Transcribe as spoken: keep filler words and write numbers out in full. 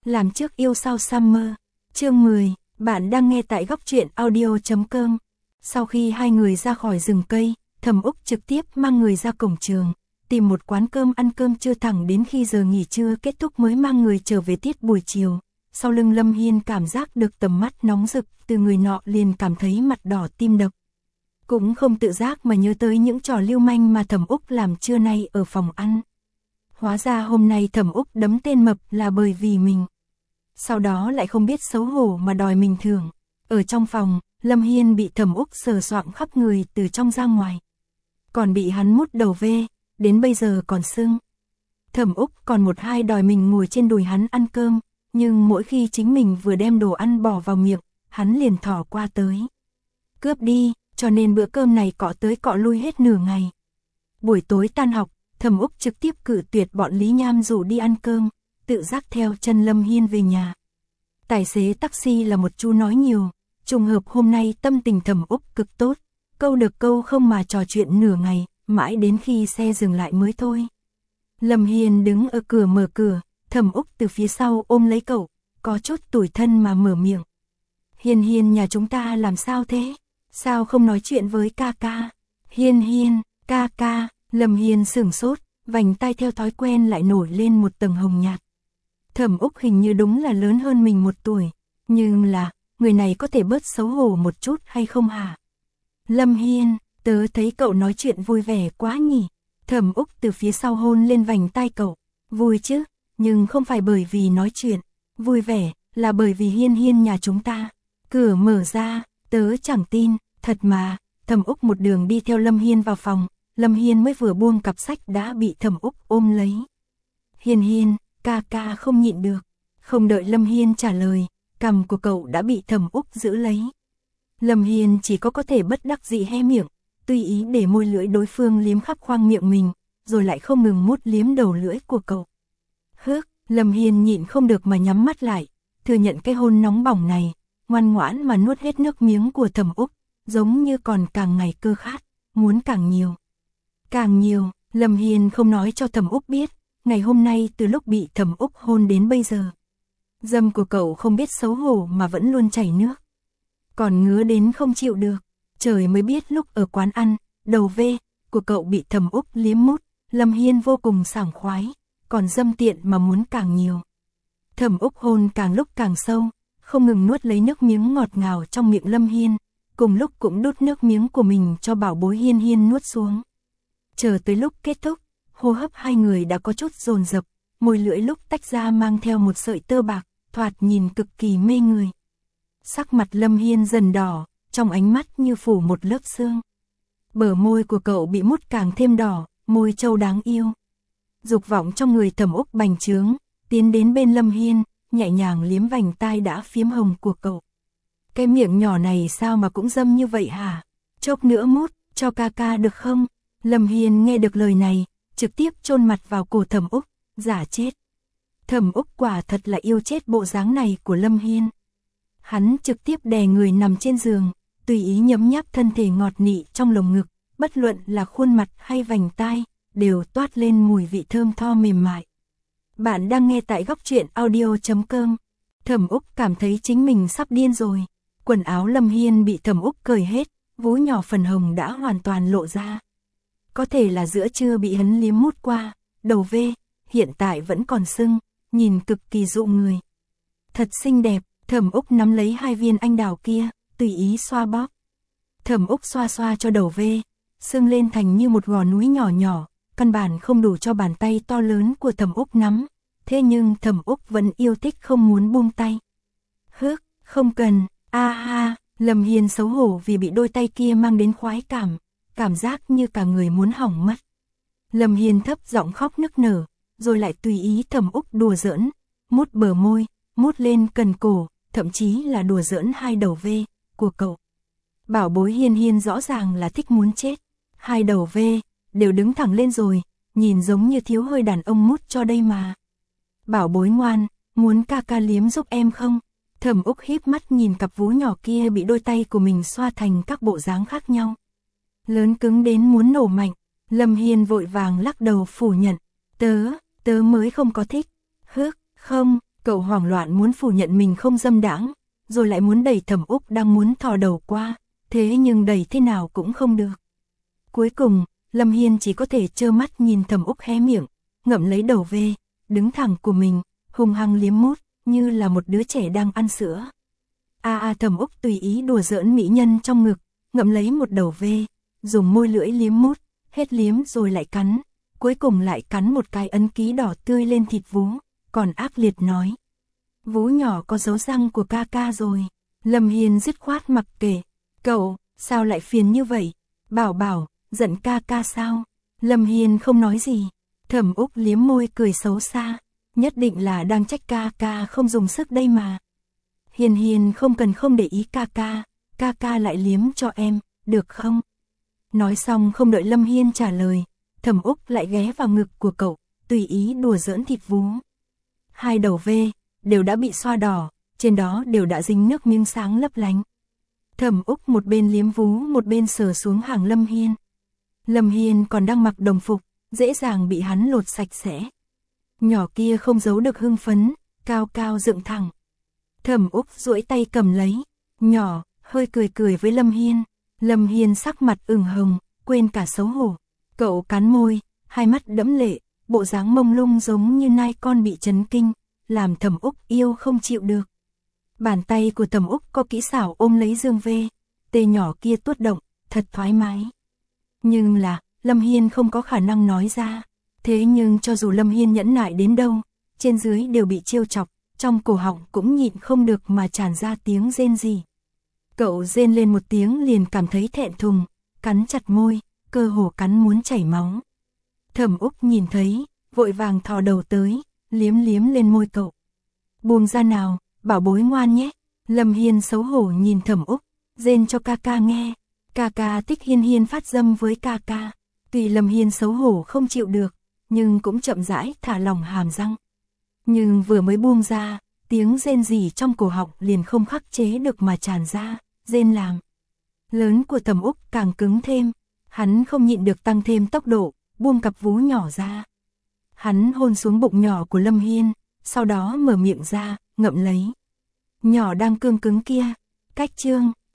Làm trước yêu sau Summer. Chương mười, bạn đang nghe tại góc truyện audio chấm com. Sau khi hai người ra khỏi rừng cây, Thẩm Úc trực tiếp mang người ra cổng trường, tìm một quán cơm ăn cơm trưa thẳng đến khi giờ nghỉ trưa kết thúc mới mang người trở về tiết buổi chiều. Sau lưng Lâm Hiên cảm giác được tầm mắt nóng rực từ người nọ liền cảm thấy mặt đỏ tim đập. Cũng không tự giác mà nhớ tới những trò lưu manh mà Thẩm Úc làm trưa nay ở phòng ăn. Hóa ra hôm nay Thẩm Úc đấm tên mập là bởi vì mình. Sau đó lại không biết xấu hổ mà đòi mình thưởng. Ở trong phòng, Lâm Hiên bị Thẩm Úc sờ soạng khắp người từ trong ra ngoài. Còn bị hắn mút đầu vê, đến bây giờ còn sưng. Thẩm Úc còn một hai đòi mình ngồi trên đùi hắn ăn cơm, nhưng mỗi khi chính mình vừa đem đồ ăn bỏ vào miệng, hắn liền thỏ qua tới. Cướp đi, cho nên bữa cơm này cọ tới cọ lui hết nửa ngày. Buổi tối tan học, Thẩm Úc trực tiếp cự tuyệt bọn Lý Nham rủ đi ăn cơm, tự giác theo chân Lâm Hiên về nhà. Tài xế taxi là một chú nói nhiều, trùng hợp hôm nay tâm tình Thẩm Úc cực tốt, câu được câu không mà trò chuyện nửa ngày, mãi đến khi xe dừng lại mới thôi. Lâm Hiên đứng ở cửa mở cửa, Thẩm Úc từ phía sau ôm lấy cậu, có chút tủi thân mà mở miệng. Hiên Hiên nhà chúng ta làm sao thế? Sao không nói chuyện với ca ca? Hiên Hiên, ca ca, Lâm Hiên sửng sốt, vành tai theo thói quen lại nổi lên một tầng hồng nhạt. Thẩm Úc hình như đúng là lớn hơn mình một tuổi, nhưng là, người này có thể bớt xấu hổ một chút hay không hả? Lâm Hiên, tớ thấy cậu nói chuyện vui vẻ quá nhỉ? Thẩm Úc từ phía sau hôn lên vành tai cậu, vui chứ, nhưng không phải bởi vì nói chuyện, vui vẻ, là bởi vì Hiên Hiên nhà chúng ta. Cửa mở ra, tớ chẳng tin, thật mà. Thẩm Úc một đường đi theo Lâm Hiên vào phòng, Lâm Hiên mới vừa buông cặp sách đã bị Thẩm Úc ôm lấy. Hiên Hiên, ca ca không nhịn được. Không đợi Lâm Hiên trả lời, cằm của cậu đã bị Thẩm Úc giữ lấy. Lâm Hiên chỉ có có thể bất đắc dĩ hé miệng, tùy ý để môi lưỡi đối phương liếm khắp khoang miệng mình, rồi lại không ngừng mút liếm đầu lưỡi của cậu. Hước, Lâm Hiên nhịn không được mà nhắm mắt lại, thừa nhận cái hôn nóng bỏng này, ngoan ngoãn mà nuốt hết nước miếng của Thẩm Úc, giống như còn càng ngày cơ khát, muốn càng nhiều. Càng nhiều, Lâm Hiên không nói cho Thẩm Úc biết, ngày hôm nay từ lúc bị Thẩm Úc hôn đến bây giờ. Dâm của cậu không biết xấu hổ mà vẫn luôn chảy nước. Còn ngứa đến không chịu được, trời mới biết lúc ở quán ăn, đầu vê của cậu bị Thẩm Úc liếm mút, Lâm Hiên vô cùng sảng khoái, còn dâm tiện mà muốn càng nhiều. Thẩm Úc hôn càng lúc càng sâu, không ngừng nuốt lấy nước miếng ngọt ngào trong miệng Lâm Hiên, cùng lúc cũng đút nước miếng của mình cho bảo bối Hiên Hiên nuốt xuống. Chờ tới lúc kết thúc, hô hấp hai người đã có chút dồn dập, môi lưỡi lúc tách ra mang theo một sợi tơ bạc, thoạt nhìn cực kỳ mê người. Sắc mặt Lâm Hiên dần đỏ, trong ánh mắt như phủ một lớp sương. Bờ môi của cậu bị mút càng thêm đỏ, môi trâu đáng yêu. Dục vọng trong người Thẩm Úc bành trướng, tiến đến bên Lâm Hiên, nhẹ nhàng liếm vành tai đã phiếm hồng của cậu. Cái miệng nhỏ này sao mà cũng dâm như vậy hả? Chốc nữa mút, cho ca ca được không? Lâm Hiên nghe được lời này, trực tiếp chôn mặt vào cổ Thẩm Úc, giả chết. Thẩm Úc quả thật là yêu chết bộ dáng này của Lâm Hiên. Hắn trực tiếp đè người nằm trên giường, tùy ý nhấm nháp thân thể ngọt nị trong lồng ngực, bất luận là khuôn mặt hay vành tai, đều toát lên mùi vị thơm tho mềm mại. Bạn đang nghe tại góc truyện audio chấm com. Thẩm Úc cảm thấy chính mình sắp điên rồi. Quần áo Lâm Hiên bị Thẩm Úc cởi hết, vú nhỏ phần hồng đã hoàn toàn lộ ra. Có thể là giữa trưa bị hắn liếm mút qua, đầu vê, hiện tại vẫn còn sưng, nhìn cực kỳ dụ người. Thật xinh đẹp, Thẩm Úc nắm lấy hai viên anh đào kia, tùy ý xoa bóp. Thẩm Úc xoa xoa cho đầu vê, sưng lên thành như một gò núi nhỏ nhỏ, căn bản không đủ cho bàn tay to lớn của Thẩm Úc nắm. Thế nhưng Thẩm Úc vẫn yêu thích không muốn buông tay. Hước, không cần, a ha, Lâm Hiên xấu hổ vì bị đôi tay kia mang đến khoái cảm, cảm giác như cả người muốn hỏng mất. Lâm Hiên thấp giọng khóc nức nở, rồi lại tùy ý Thẩm Úc đùa giỡn, mút bờ môi, mút lên cần cổ, thậm chí là đùa giỡn hai đầu vê của cậu. Bảo bối Hiên Hiên rõ ràng là thích muốn chết, hai đầu vê đều đứng thẳng lên rồi, nhìn giống như thiếu hơi đàn ông mút cho đây mà. Bảo bối ngoan, muốn ca ca liếm giúp em không? Thẩm Úc híp mắt nhìn cặp vú nhỏ kia bị đôi tay của mình xoa thành các bộ dáng khác nhau. Lớn cứng đến muốn nổ mạnh, Lâm Hiên vội vàng lắc đầu phủ nhận. Tớ, tớ mới không có thích. Hước, không, Cậu hoảng loạn muốn phủ nhận mình không dâm đãng, rồi lại muốn đẩy Thẩm Úc đang muốn thò đầu qua, thế nhưng đẩy thế nào cũng không được. Cuối cùng, Lâm Hiên chỉ có thể trơ mắt nhìn Thẩm Úc hé miệng, ngậm lấy đầu về, đứng thẳng của mình, hung hăng liếm mút, như là một đứa trẻ đang ăn sữa. A a Thẩm Úc tùy ý đùa giỡn mỹ nhân trong ngực, ngậm lấy một đầu về, dùng môi lưỡi liếm mút, hết liếm rồi lại cắn, cuối cùng lại cắn một cái ấn ký đỏ tươi lên thịt vú, còn ác liệt nói: "Vú nhỏ có dấu răng của ca ca rồi." Lâm Hiên dứt khoát mặc kệ, "Cậu, sao lại phiền như vậy? Bảo bảo, giận ca ca sao?" Lâm Hiên không nói gì. Thẩm Úc liếm môi cười xấu xa, nhất định là đang trách ca ca không dùng sức đây mà. "Hiền Hiền không cần không để ý ca ca, ca ca lại liếm cho em, được không?" Nói xong không đợi Lâm Hiên trả lời, Thẩm Úc lại ghé vào ngực của cậu, tùy ý đùa giỡn thịt vú. Hai đầu vê đều đã bị xoa đỏ, trên đó đều đã dính nước miếng sáng lấp lánh. Thẩm Úc một bên liếm vú một bên sờ xuống hàng Lâm Hiên. Lâm Hiên còn đang mặc đồng phục, dễ dàng bị hắn lột sạch sẽ. Nhỏ kia không giấu được hưng phấn, cao cao dựng thẳng. Thẩm Úc duỗi tay cầm lấy, nhỏ, hơi cười cười với Lâm Hiên. Lâm Hiên sắc mặt ửng hồng, quên cả xấu hổ. Cậu cắn môi, hai mắt đẫm lệ, bộ dáng mông lung giống như nai con bị chấn kinh, làm Thẩm Úc yêu không chịu được. Bàn tay của Thẩm Úc có kỹ xảo ôm lấy dương vê, tê nhỏ kia tuốt động, thật thoải mái. Nhưng là, Lâm Hiên không có khả năng nói ra. Thế nhưng cho dù Lâm Hiên nhẫn nại đến đâu, trên dưới đều bị trêu chọc, trong cổ họng cũng nhịn không được mà tràn ra tiếng rên rỉ. Cậu rên lên một tiếng liền cảm thấy thẹn thùng, cắn chặt môi, cơ hồ cắn muốn chảy máu. Thẩm Úc nhìn thấy, vội vàng thò đầu tới, liếm liếm lên môi cậu. "Buông ra nào, bảo bối ngoan nhé." Lâm Hiên xấu hổ nhìn Thẩm Úc, rên cho ca ca nghe. Ca ca thích Hiên Hiên phát dâm với ca ca. Tuy Lâm Hiên xấu hổ không chịu được, nhưng cũng chậm rãi thả lỏng hàm răng. Nhưng vừa mới buông ra, tiếng rên rỉ trong cổ họng liền không khắc chế được mà tràn ra, rên làm lớn của Thẩm Úc càng cứng thêm, hắn không nhịn được tăng thêm tốc độ, buông cặp vú nhỏ ra. Hắn hôn xuống bụng nhỏ của Lâm Hiên, sau đó mở miệng ra, ngậm lấy. Nhỏ đang cương cứng kia. Cách chương